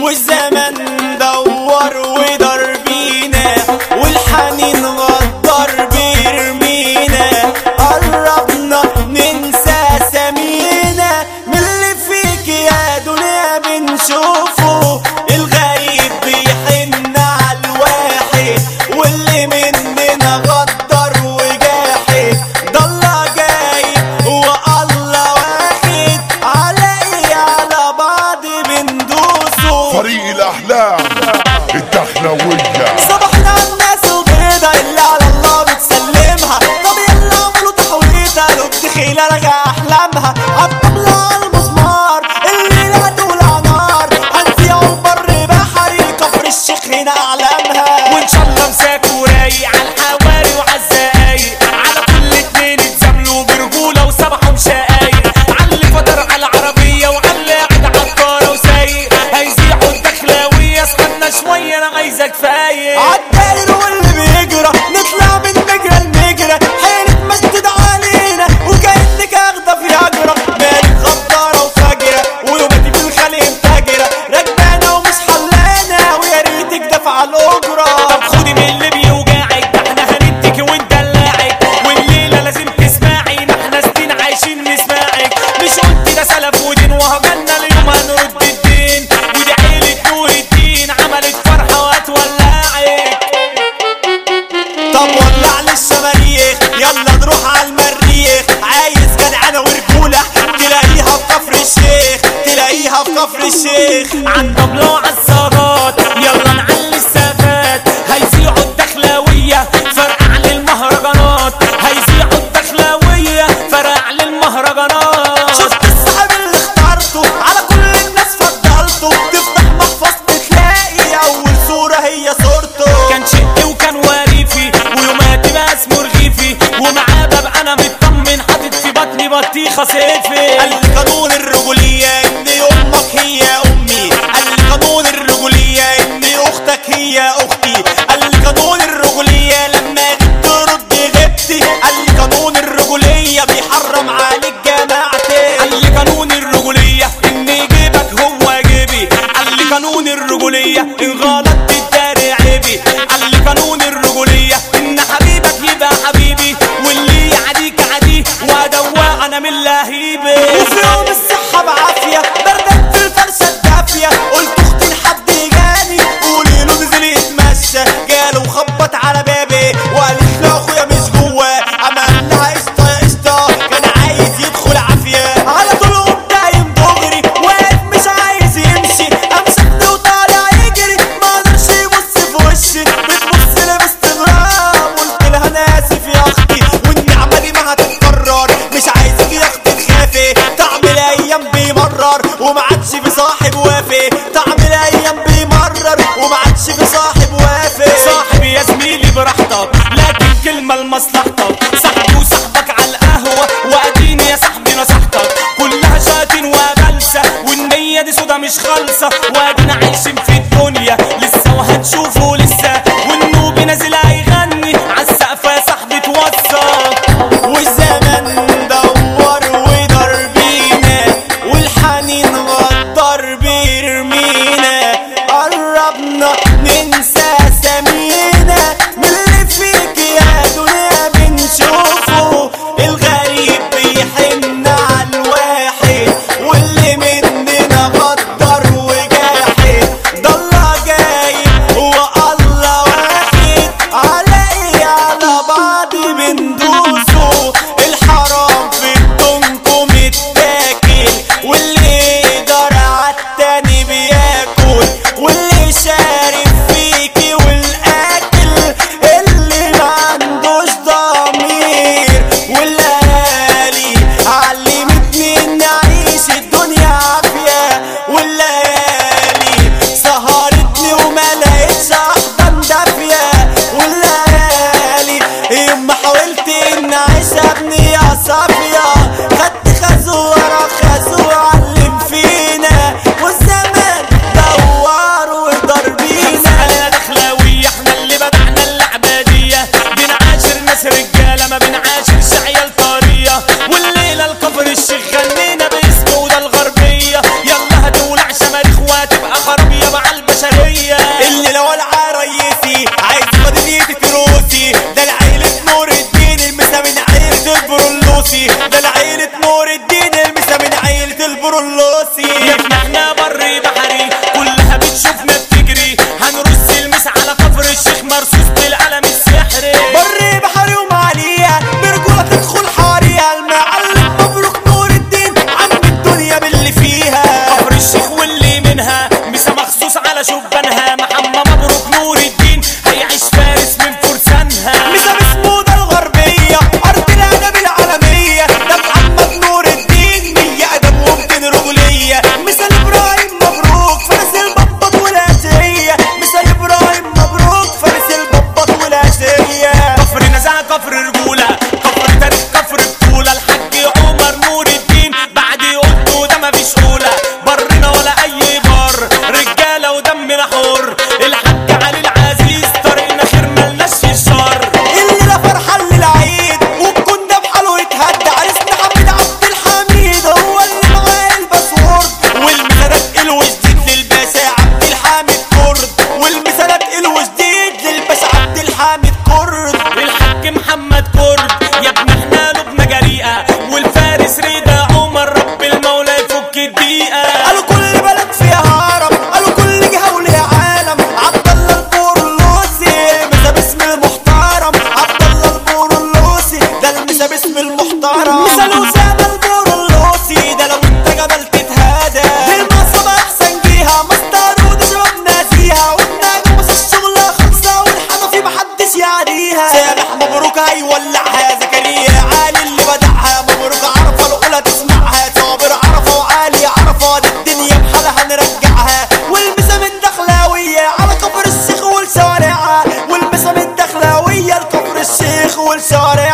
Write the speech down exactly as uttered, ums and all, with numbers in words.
والزمن دور ودار بينا، والحنين غدر بيرمينا، قربنا ننسى سمينا، من اللي فيك يا دنيا بنشوفه، الغريب بيحن على الواحد، واللي مننا غدر وجاحد، ضل جايب والله واحد، على ايه على بعض بندوسه. فريق الأحلام الدخلوية صبحنا الناس البيضة اللي على الله بتسلمها، طب يلا عملوا تحويطة لو بتخيل رجع أحلامها، عالطبلة عالمزمار اللي لا تولع نار، هنفيعوا البر بحري كفر الشيخ هنا أعلامها، وإن شاء الله مساك ورايق عالحواري وعالزقايق، على كل اتنين اتزاملوا برجولة وسبحوا مشقايق، عاللي فطر على العربية وعاللي قاعد عالطارة وسايق، هيزيحوا الدخلاوية اصحابنا شوية أنا عايزك فايق. عالداير واللي بيجرى نطلع من مجرى المجرى، حيلك مسدود علينا وكأنك اخدة في هجرة، مالك غدارة وفجرة ويوماتي في الخلق متاجرة، راكبانا ومش حلانا ويا ريتك دافعة الأجرة. طب خدي من اللي بيوجعك، ده احنا هنديكي وندلعك، والليلة لازم تسمعي، ده احنا سنين عايشين نسمعك، مش قلت ده سلف ودين وهجلنا اليوم هنرد الدين، ودي عيلة نور الدين عملت فرحة وهتولعك. طب ولع للشماريخ يلا نروح عالمريخ، عايز جدعنة ورجولة تلاقيها في كفر الشيخ، تلاقيها في كفر الشيخ. عالطبلة وعالزغات يلا نعلي السقفات، هيذيعوا الدخلاوية فرقع للمهرجانات، هيذيعوا الدخلاوية فرقع للمهرجانات. شفت الصاحب اللي اخترته على كل الناس فضلته، تفتح محفظة تلاقي أول صورة هي صورته، كان شقي وكان وريفي ويوماتي بقى اسمه رغيفي، ومعاه ببقى انا مطمن حاطط في بطني بطيخة صيفي. قال لي قانون الرجولية إن أمك هي أمي، قال لي قانون الرجولية إن أختك هي أختي، قال لي قانون الرجولية لما جيت ترد غبتي، قال لي قانون الرجولية بيحرم عليك جماعتي، قال لي قانون الرجولية ان جيبك هو جيبي، قال لي قانون الرجولية ان غلطت الداري عيبي، قال لي قانون الرجولية ان حبيبك يبقى حبيبي، واللي يعديك عديه وادوق انا من لهيبي. وفي يوم الصحة بعافية بردت في الفرشة الدافية، قلت اختي لحد جاني قولي له نزل يتمشى، جاله وخبط على بابي وقالت له اخويا مش جواه، عمل لها قشطة يا قشطة كان عايز يدخل عافية، على طول قمت قايم دغري واقف مش عايز يمشي، قام شدني وطالع يجري ما قدرش يبص في وشي، بتبص لي باستغراب قلت لها انا اسف يا اختي والنعمة دي ما هتتكرر، مش عايزك يا اختي تخافي، طعم الايام بيمرر وما عادش في صاحب وافي، طعم الايام بيمرر وما عادش في صاحب وافي. صاحبي يا زميلي براحتك لكن كلمة لمصلحتك، صاحبي وصاحبك على القهوة واديني يا صاحبي نصحتك، كلها شاتين وجلسة والنية دي سودا مش خالصة، وادينا عايشين في الدنيا لسه وهتشوفوا لسه، والنوبي نازل هيغني عالسقف يا صاحبي توصى. والزمن دور ودار بينا، والحنين غدر بيرمينا، قربنا ننسى سمينا، من اللي فيك يا دنيا بنشوفه، الغريب بيحن على الواحد، واللي مننا غدر وجاحد، ضل جايب والله على شبانها، محمد مبروك نور الدين هيعيش فارس من فرسانها. مثال اسمه ده الغربية أرض الأدب العالمية، ده محمد نور الدين مية أدب ومتين رجولية. مثال إبراهيم مبروك فارس البطبط والآسية، مثال إبراهيم مبروك فارس البطبط والآسية. كفر نزاهة كفر رجولة، كفر تاريخ كفر بطولة. الحاج عمر نور الدين بعد قلته ده مفيش أولى، برنا ولا أي بر، رجالة ودمنا حر. الحاج علي العزيز طريقنا خير ملناش في الشر. الليلة فرحة للعيد والكون ده بحاله يتهدى، عريسنا حميد عبد الحميد هو اللي معاه الباسورد. والمثالات الوجديد للباشا عبد الحميد كرد، والمثالات الوجديد للباشا عبد الحميد كرد. الحاج محمد كرد يا ابن احنا لبنا جريئة، والفارس رضا عمر رب المولى يفك الدقيقة. قالوا كل بلد فيها هرم، قالوا كل جهة وليها عالم. عبد الله البورلوسي مسا باسم المحترم، عبد الله البورلوسي ده المسا باسم المحترم. مثال أسامة البورلوسي ده لو انت جبل تتهادى، دي المقصبة أحسن جيها مصدر ودي شباب نازيها، والنجم بس الشغلة خلصة والحنفي محدش يعديها. سامح مبروك هيولعها، زكريا علي اللي بدعها، مبروك عرفة الأولى تسمعها، صابر عرفة وعالي عرفة دي الدنيا بحالها نرجعها. والمسا من دخلاوية على كفر الشيخ والشوارعها، والمسا من دخلاوية لكفر الشيخ والشوارع.